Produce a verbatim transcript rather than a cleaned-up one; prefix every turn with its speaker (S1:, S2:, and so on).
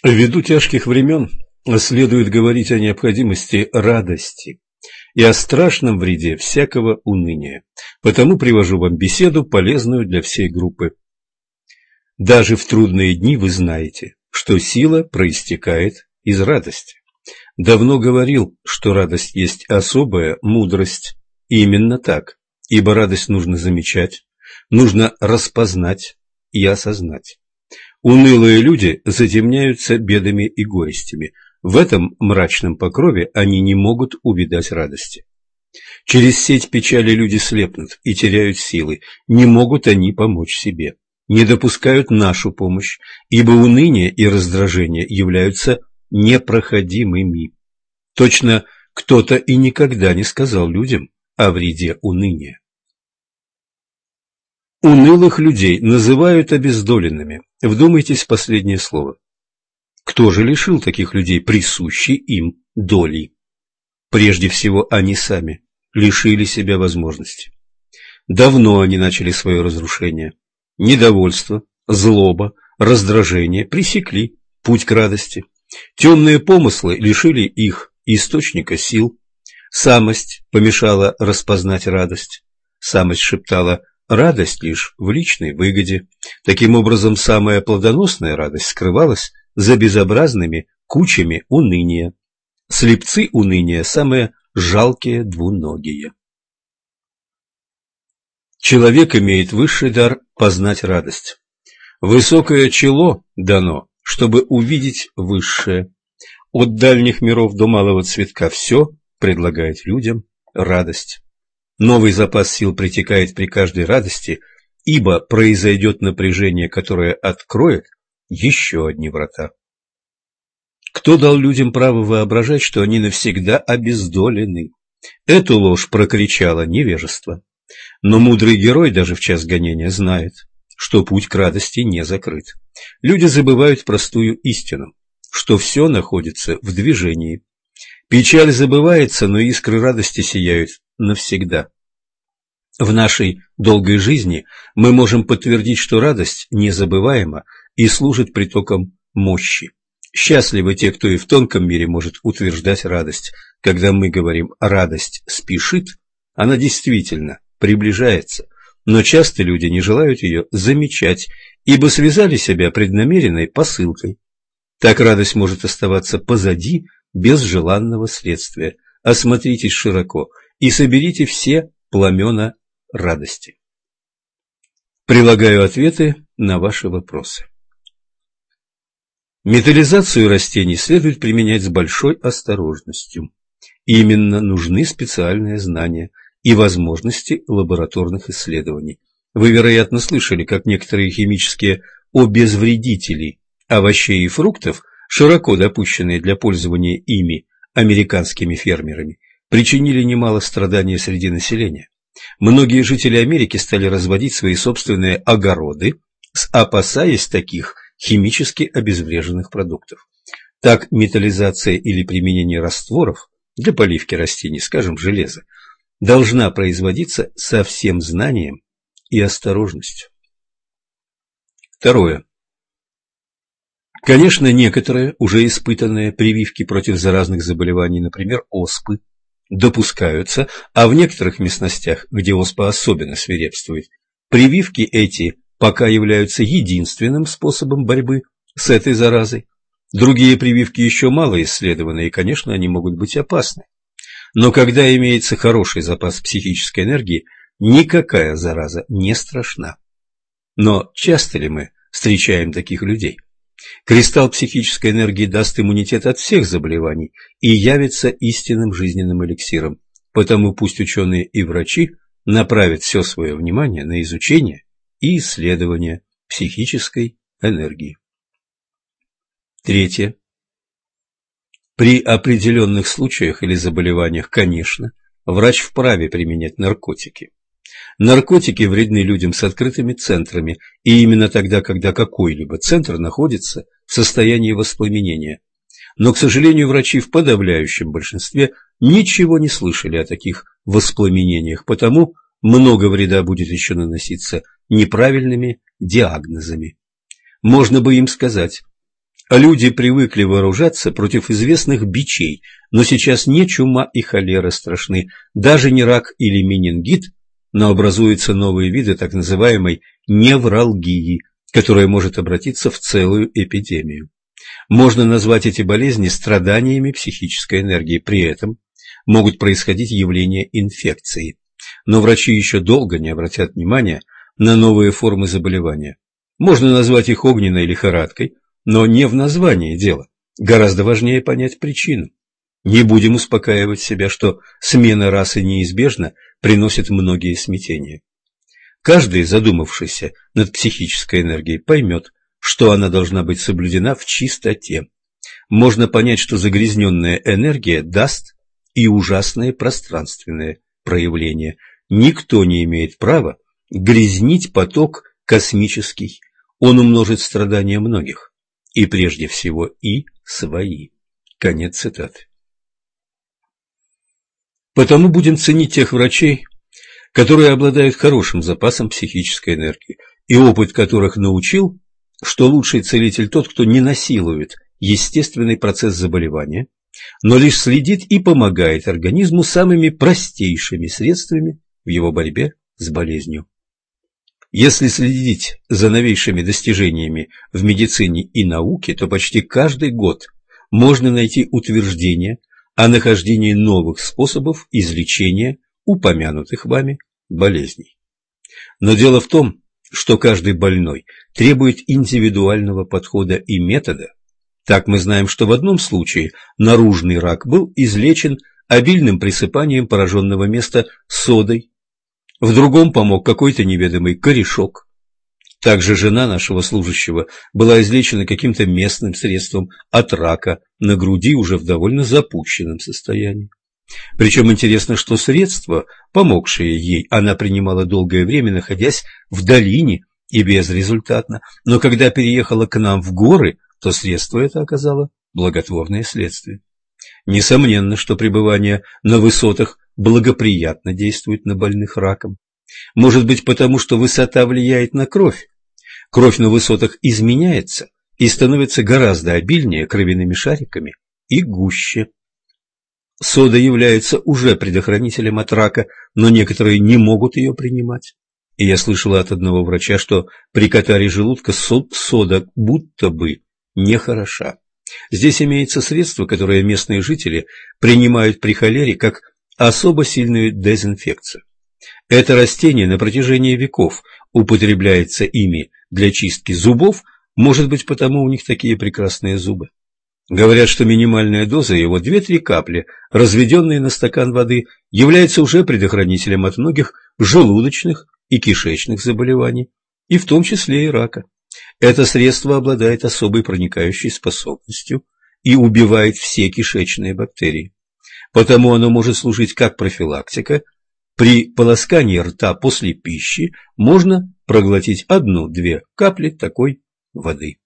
S1: Ввиду тяжких времен следует говорить о необходимости радости и о страшном вреде всякого уныния. Потому привожу вам беседу, полезную для всей группы. Даже в трудные дни вы знаете, что сила проистекает из радости. Давно говорил, что радость есть особая мудрость. Именно так, ибо радость нужно замечать, нужно распознать и осознать. Унылые люди затемняются бедами и горестями. В этом мрачном покрове они не могут увидать радости. Через сеть печали люди слепнут и теряют силы. Не могут они помочь себе, не допускают нашу помощь, ибо уныние и раздражение являются непроходимыми. Точно кто-то и никогда не сказал людям о вреде уныния. Унылых людей называют обездоленными. Вдумайтесь в последнее слово. Кто же лишил таких людей присущей им доли? Прежде всего, они сами лишили себя возможности. Давно они начали свое разрушение. Недовольство, злоба, раздражение пресекли путь к радости. Темные помыслы лишили их источника сил. Самость помешала распознать радость. Самость шептала: радость лишь в личной выгоде. Таким образом, самая плодоносная радость скрывалась за безобразными кучами уныния. Слепцы уныния – самые жалкие двуногие. Человек имеет высший дар познать радость. Высокое чело дано, чтобы увидеть высшее. От дальних миров до малого цветка все предлагает людям радость. Новый запас сил притекает при каждой радости, ибо произойдет напряжение, которое откроет еще одни врата. Кто дал людям право воображать, что они навсегда обездолены? Эту ложь прокричало невежество. Но мудрый герой даже в час гонения знает, что путь к радости не закрыт. Люди забывают простую истину, что все находится в движении. Печаль забывается, но искры радости сияют навсегда. В нашей долгой жизни мы можем подтвердить, что радость незабываема и служит притоком мощи. Счастливы те, кто и в тонком мире может утверждать радость. Когда мы говорим «радость спешит», она действительно приближается, но часто люди не желают ее замечать, ибо связали себя преднамеренной посылкой. Так радость может оставаться позади без желанного следствия. Осмотритесь широко и соберите все пламена радости. Прилагаю ответы на ваши вопросы. Металлизацию растений следует применять с большой осторожностью. Именно нужны специальные знания и возможности лабораторных исследований. Вы, вероятно, слышали, как некоторые химические обезвредители овощей и фруктов, широко допущенные для пользования ими американскими фермерами, причинили немало страданий среди населения. Многие жители Америки стали разводить свои собственные огороды, опасаясь таких химически обезвреженных продуктов. Так металлизация или применение растворов для поливки растений, скажем, железа, должна производиться со всем знанием и осторожностью. Второе. Конечно, некоторые уже испытанные прививки против заразных заболеваний, например, оспы, допускаются, а в некоторых местностях, где оспа особенно свирепствует, прививки эти пока являются единственным способом борьбы с этой заразой. Другие прививки еще мало исследованы, и, конечно, они могут быть опасны. Но когда имеется хороший запас психической энергии, никакая зараза не страшна. Но часто ли мы встречаем таких людей? Кристалл психической энергии даст иммунитет от всех заболеваний и явится истинным жизненным эликсиром. Потому пусть ученые и врачи направят все свое внимание на изучение и исследование психической энергии. Третье. При определенных случаях или заболеваниях, конечно, врач вправе применять наркотики. Наркотики вредны людям с открытыми центрами, и именно тогда, когда какой-либо центр находится в состоянии воспламенения. Но, к сожалению, врачи в подавляющем большинстве ничего не слышали о таких воспламенениях, потому много вреда будет еще наноситься неправильными диагнозами. Можно бы им сказать: Люди привыкли вооружаться против известных бичей, но сейчас не чума и холера страшны, даже не рак или менингит, но образуются новые виды так называемой невралгии, которая может обратиться в целую эпидемию. Можно назвать эти болезни страданиями психической энергии, при этом могут происходить явления инфекции. Но врачи еще долго не обратят внимания на новые формы заболевания. Можно назвать их огненной лихорадкой, но не в названии дело. Гораздо важнее понять причину. Не будем успокаивать себя, что смена расы неизбежна, приносит многие смятения. Каждый, задумавшийся над психической энергией, поймет, что она должна быть соблюдена в чистоте. Можно понять, что загрязненная энергия даст и ужасные пространственные проявления. Никто не имеет права грязнить поток космический. Он умножит страдания многих. И прежде всего и свои. Конец цитаты. Потому будем ценить тех врачей, которые обладают хорошим запасом психической энергии, и опыт которых научил, что лучший целитель тот, кто не насилует естественный процесс заболевания, но лишь следит и помогает организму самыми простейшими средствами в его борьбе с болезнью. Если следить за новейшими достижениями в медицине и науке, то почти каждый год можно найти утверждение о нахождении новых способов излечения упомянутых вами болезней. Но дело в том, что каждый больной требует индивидуального подхода и метода. Так мы знаем, что в одном случае наружный рак был излечен обильным присыпанием пораженного места содой, в другом помог какой-то неведомый корешок. Также жена нашего служащего была излечена каким-то местным средством от рака на груди уже в довольно запущенном состоянии. Причем интересно, что средство, помогшее ей, она принимала долгое время, находясь в долине и безрезультатно, но когда переехала к нам в горы, то средство это оказало благотворное следствие. Несомненно, что пребывание на высотах благоприятно действует на больных раком. Может быть, потому что высота влияет на кровь. Кровь на высотах изменяется и становится гораздо обильнее кровяными шариками и гуще. Сода является уже предохранителем от рака, но некоторые не могут ее принимать. И я слышала от одного врача, что при катаре желудка сода будто бы нехороша. Здесь имеется средство, которое местные жители принимают при холере как особо сильную дезинфекцию. Это растение на протяжении веков употребляется ими для чистки зубов, может быть, потому у них такие прекрасные зубы. Говорят, что минимальная доза его две-три капли, разведенные на стакан воды, является уже предохранителем от многих желудочных и кишечных заболеваний, и в том числе и рака. Это средство обладает особой проникающей способностью и убивает все кишечные бактерии. Потому оно может служить как профилактика. При полоскании рта после пищи можно проглотить одну-две капли такой воды.